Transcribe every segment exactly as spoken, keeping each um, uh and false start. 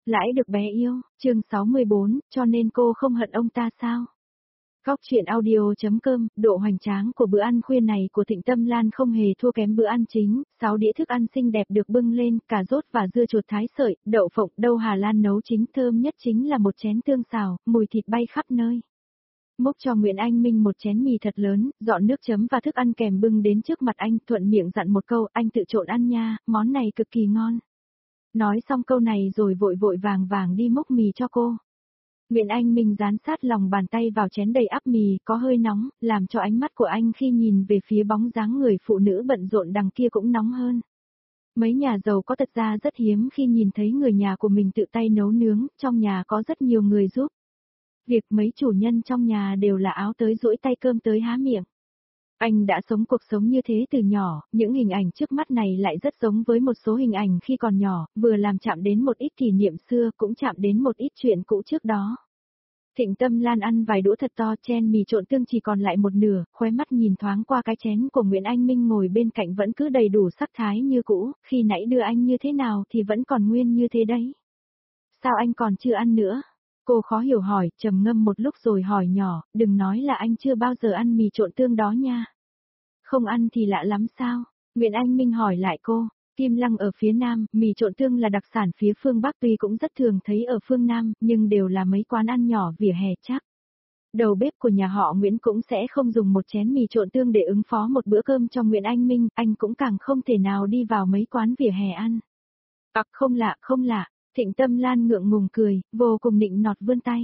Lãi được bé yêu, chương sáu mươi bốn, cho nên cô không hận ông ta sao? Góc truyện audio.com, độ hoành tráng của bữa ăn khuya này của Thịnh Tâm Lan không hề thua kém bữa ăn chính, sáu đĩa thức ăn xinh đẹp được bưng lên, cà rốt và dưa chuột thái sợi, đậu phộng, đậu Hà Lan nấu chính, thơm nhất chính là một chén tương xào, mùi thịt bay khắp nơi. Múc cho Nguyễn Anh Minh một chén mì thật lớn, dọn nước chấm và thức ăn kèm bưng đến trước mặt anh, thuận miệng dặn một câu, anh tự trộn ăn nha, món này cực kỳ ngon. Nói xong câu này rồi vội vội vàng vàng đi múc mì cho cô. Nguyễn Anh Minh dán sát lòng bàn tay vào chén đầy ắp mì, có hơi nóng, làm cho ánh mắt của anh khi nhìn về phía bóng dáng người phụ nữ bận rộn đằng kia cũng nóng hơn. Mấy nhà giàu có thật ra rất hiếm khi nhìn thấy người nhà của mình tự tay nấu nướng, trong nhà có rất nhiều người giúp. Việc mấy chủ nhân trong nhà đều là áo tới duỗi tay cơm tới há miệng. Anh đã sống cuộc sống như thế từ nhỏ, những hình ảnh trước mắt này lại rất giống với một số hình ảnh khi còn nhỏ, vừa làm chạm đến một ít kỷ niệm xưa cũng chạm đến một ít chuyện cũ trước đó. Thịnh Tâm Lan ăn vài đũa thật to, chen mì trộn tương chỉ còn lại một nửa, khóe mắt nhìn thoáng qua cái chén của Nguyễn Anh Minh ngồi bên cạnh vẫn cứ đầy đủ sắc thái như cũ, khi nãy đưa anh như thế nào thì vẫn còn nguyên như thế đấy. Sao anh còn chưa ăn nữa? Cô khó hiểu hỏi, trầm ngâm một lúc rồi hỏi nhỏ, đừng nói là anh chưa bao giờ ăn mì trộn tương đó nha. Không ăn thì lạ lắm sao? Nguyễn Anh Minh hỏi lại cô. Kim Lăng ở phía Nam, mì trộn tương là đặc sản phía phương Bắc tuy cũng rất thường thấy ở phương Nam, nhưng đều là mấy quán ăn nhỏ vỉa hè chắc. Đầu bếp của nhà họ Nguyễn cũng sẽ không dùng một chén mì trộn tương để ứng phó một bữa cơm cho Nguyễn Anh Minh, anh cũng càng không thể nào đi vào mấy quán vỉa hè ăn. Ặc không lạ, không lạ, Thịnh Tâm Lan ngượng ngùng cười, vô cùng nịnh nọt vươn tay.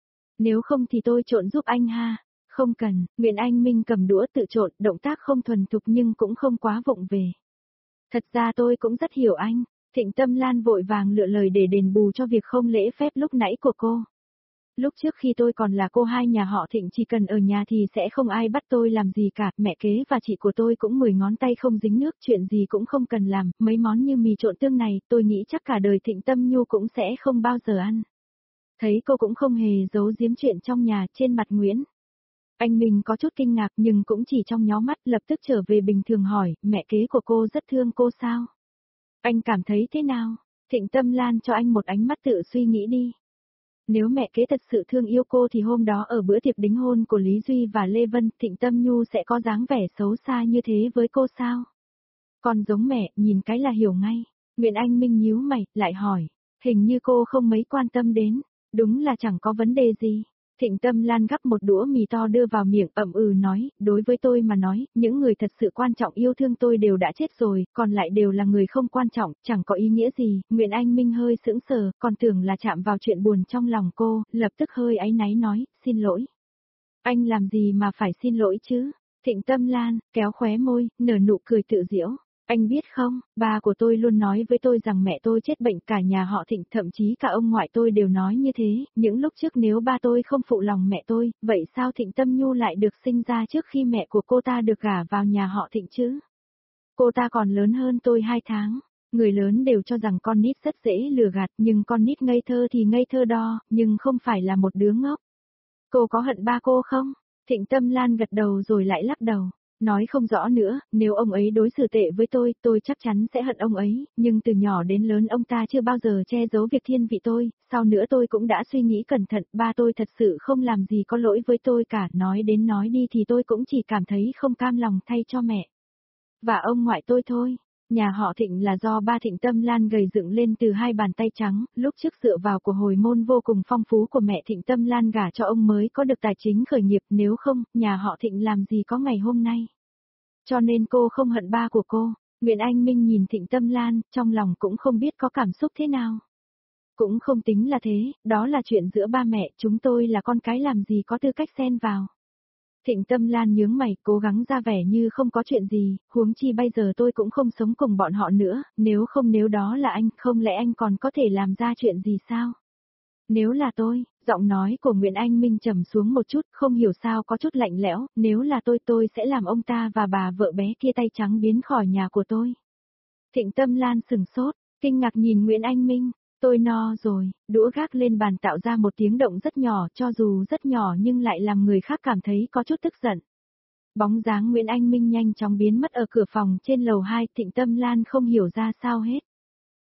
Nếu không thì tôi trộn giúp anh ha. Không cần, Nguyễn Anh Minh cầm đũa tự trộn, động tác không thuần thục nhưng cũng không quá vụng về. Thật ra tôi cũng rất hiểu anh, Thịnh Tâm Lan vội vàng lựa lời để đền bù cho việc không lễ phép lúc nãy của cô. Lúc trước khi tôi còn là cô hai nhà họ Thịnh chỉ cần ở nhà thì sẽ không ai bắt tôi làm gì cả, mẹ kế và chị của tôi cũng mười ngón tay không dính nước, chuyện gì cũng không cần làm, mấy món như mì trộn tương này tôi nghĩ chắc cả đời Thịnh Tâm Nhu cũng sẽ không bao giờ ăn. Thấy cô cũng không hề giấu giếm chuyện trong nhà, trên mặt Nguyễn Anh Minh có chút kinh ngạc nhưng cũng chỉ trong nhó mắt lập tức trở về bình thường hỏi, mẹ kế của cô rất thương cô sao? Anh cảm thấy thế nào? Thịnh Tâm Lan cho anh một ánh mắt tự suy nghĩ đi. Nếu mẹ kế thật sự thương yêu cô thì hôm đó ở bữa tiệc đính hôn của Lý Duy và Lê Vân, Thịnh Tâm Nhu sẽ có dáng vẻ xấu xa như thế với cô sao? Còn giống mẹ, nhìn cái là hiểu ngay. Nguyễn Anh Minh nhíu mày, lại hỏi, hình như cô không mấy quan tâm đến, đúng là chẳng có vấn đề gì. Thịnh Tâm Lan gắp một đũa mì to đưa vào miệng ậm ừ nói, đối với tôi mà nói, những người thật sự quan trọng yêu thương tôi đều đã chết rồi, còn lại đều là người không quan trọng, chẳng có ý nghĩa gì. Nguyễn Anh Minh hơi sững sờ, còn tưởng là chạm vào chuyện buồn trong lòng cô, lập tức hơi áy náy nói, xin lỗi. Anh làm gì mà phải xin lỗi chứ? Thịnh Tâm Lan, kéo khóe môi, nở nụ cười tự giễu. Anh biết không, ba của tôi luôn nói với tôi rằng mẹ tôi chết bệnh, cả nhà họ Thịnh, thậm chí cả ông ngoại tôi đều nói như thế, những lúc trước nếu ba tôi không phụ lòng mẹ tôi, vậy sao Thịnh Tâm Nhu lại được sinh ra trước khi mẹ của cô ta được gả vào nhà họ Thịnh chứ? Cô ta còn lớn hơn tôi hai tháng, người lớn đều cho rằng con nít rất dễ lừa gạt, nhưng con nít ngây thơ thì ngây thơ đo, nhưng không phải là một đứa ngốc. Cô có hận ba cô không? Thịnh Tâm Lan gật đầu rồi lại lắc đầu. Nói không rõ nữa, nếu ông ấy đối xử tệ với tôi, tôi chắc chắn sẽ hận ông ấy, nhưng từ nhỏ đến lớn ông ta chưa bao giờ che giấu việc thiên vị tôi, sau nữa tôi cũng đã suy nghĩ cẩn thận, ba tôi thật sự không làm gì có lỗi với tôi cả, nói đến nói đi thì tôi cũng chỉ cảm thấy không cam lòng thay cho mẹ. Và ông ngoại tôi thôi. Nhà họ Thịnh là do ba Thịnh Tâm Lan gầy dựng lên từ hai bàn tay trắng, lúc trước dựa vào của hồi môn vô cùng phong phú của mẹ Thịnh Tâm Lan gả cho ông mới có được tài chính khởi nghiệp, nếu không, nhà họ Thịnh làm gì có ngày hôm nay. Cho nên cô không hận ba của cô. Nguyễn Anh Minh nhìn Thịnh Tâm Lan, trong lòng cũng không biết có cảm xúc thế nào. Cũng không tính là thế, đó là chuyện giữa ba mẹ, chúng tôi là con cái làm gì có tư cách xen vào. Thịnh Tâm Lan nhướng mày, cố gắng ra vẻ như không có chuyện gì, huống chi bây giờ tôi cũng không sống cùng bọn họ nữa, nếu không nếu đó là anh, không lẽ anh còn có thể làm ra chuyện gì sao? Nếu là tôi, giọng nói của Nguyễn Anh Minh trầm xuống một chút, không hiểu sao có chút lạnh lẽo, nếu là tôi tôi sẽ làm ông ta và bà vợ bé kia tay trắng biến khỏi nhà của tôi. Thịnh Tâm Lan sừng sốt, kinh ngạc nhìn Nguyễn Anh Minh. Tôi no rồi, đũa gác lên bàn tạo ra một tiếng động rất nhỏ, cho dù rất nhỏ nhưng lại làm người khác cảm thấy có chút tức giận. Bóng dáng Nguyễn Anh Minh nhanh chóng biến mất ở cửa phòng trên lầu hai, Thịnh Tâm Lan không hiểu ra sao hết.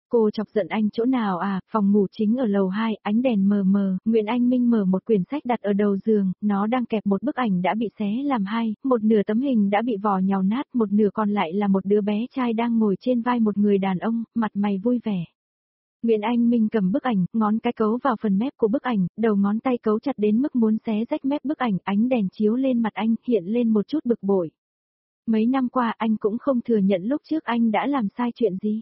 Cô chọc giận anh chỗ nào à, phòng ngủ chính ở lầu hai, ánh đèn mờ mờ, Nguyễn Anh Minh mở một quyển sách đặt ở đầu giường, nó đang kẹp một bức ảnh đã bị xé làm hai, một nửa tấm hình đã bị vò nhàu nát, một nửa còn lại là một đứa bé trai đang ngồi trên vai một người đàn ông, mặt mày vui vẻ. Nguyễn Anh Minh cầm bức ảnh, ngón cái cấu vào phần mép của bức ảnh, đầu ngón tay cấu chặt đến mức muốn xé rách mép bức ảnh, ánh đèn chiếu lên mặt anh, hiện lên một chút bực bội. Mấy năm qua anh cũng không thừa nhận lúc trước anh đã làm sai chuyện gì.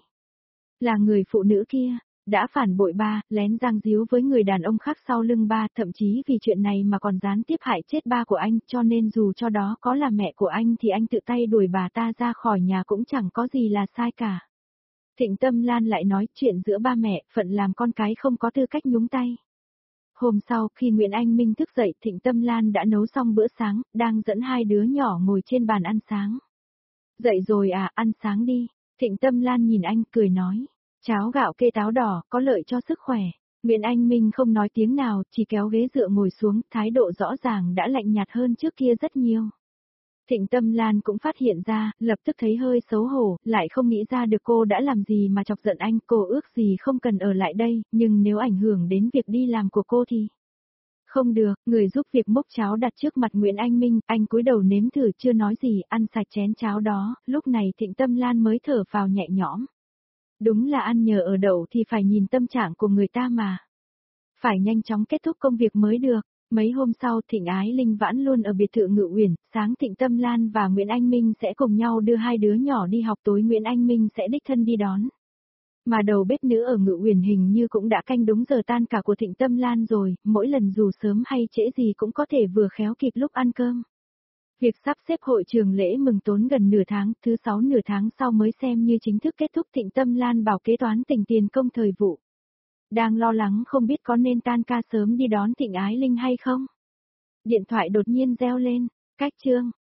Là người phụ nữ kia, đã phản bội ba, lén giang díu với người đàn ông khác sau lưng ba, thậm chí vì chuyện này mà còn gián tiếp hại chết ba của anh, cho nên dù cho đó có là mẹ của anh thì anh tự tay đuổi bà ta ra khỏi nhà cũng chẳng có gì là sai cả. Thịnh Tâm Lan lại nói chuyện giữa ba mẹ, phận làm con cái không có tư cách nhúng tay. Hôm sau, khi Nguyễn Anh Minh thức dậy, Thịnh Tâm Lan đã nấu xong bữa sáng, đang dẫn hai đứa nhỏ ngồi trên bàn ăn sáng. Dậy rồi à, ăn sáng đi. Thịnh Tâm Lan nhìn anh, cười nói. Cháo gạo kê táo đỏ, có lợi cho sức khỏe. Nguyễn Anh Minh không nói tiếng nào, chỉ kéo ghế dựa ngồi xuống, thái độ rõ ràng đã lạnh nhạt hơn trước kia rất nhiều. Thịnh Tâm Lan cũng phát hiện ra, lập tức thấy hơi xấu hổ, lại không nghĩ ra được cô đã làm gì mà chọc giận anh, cô ước gì không cần ở lại đây, nhưng nếu ảnh hưởng đến việc đi làm của cô thì... Không được, người giúp việc múc cháo đặt trước mặt Nguyễn Anh Minh, anh cúi đầu nếm thử chưa nói gì, ăn sạch chén cháo đó, lúc này Thịnh Tâm Lan mới thở vào nhẹ nhõm. Đúng là ăn nhờ ở đậu thì phải nhìn tâm trạng của người ta mà. Phải nhanh chóng kết thúc công việc mới được. Mấy hôm sau Thịnh Ái Linh vãn luôn ở biệt thự Ngự Uyển, sáng Thịnh Tâm Lan và Nguyễn Anh Minh sẽ cùng nhau đưa hai đứa nhỏ đi học, tối Nguyễn Anh Minh sẽ đích thân đi đón. Mà đầu bếp nữ ở Ngự Uyển hình như cũng đã canh đúng giờ tan cả của Thịnh Tâm Lan rồi, mỗi lần dù sớm hay trễ gì cũng có thể vừa khéo kịp lúc ăn cơm. Việc sắp xếp hội trường lễ mừng tốn gần nửa tháng, thứ sáu nửa tháng sau mới xem như chính thức kết thúc. Thịnh Tâm Lan bảo kế toán tỉnh tiền công thời vụ. Đang lo lắng không biết có nên tan ca sớm đi đón Thịnh Ái Linh hay không. Điện thoại đột nhiên reo lên, cách chương.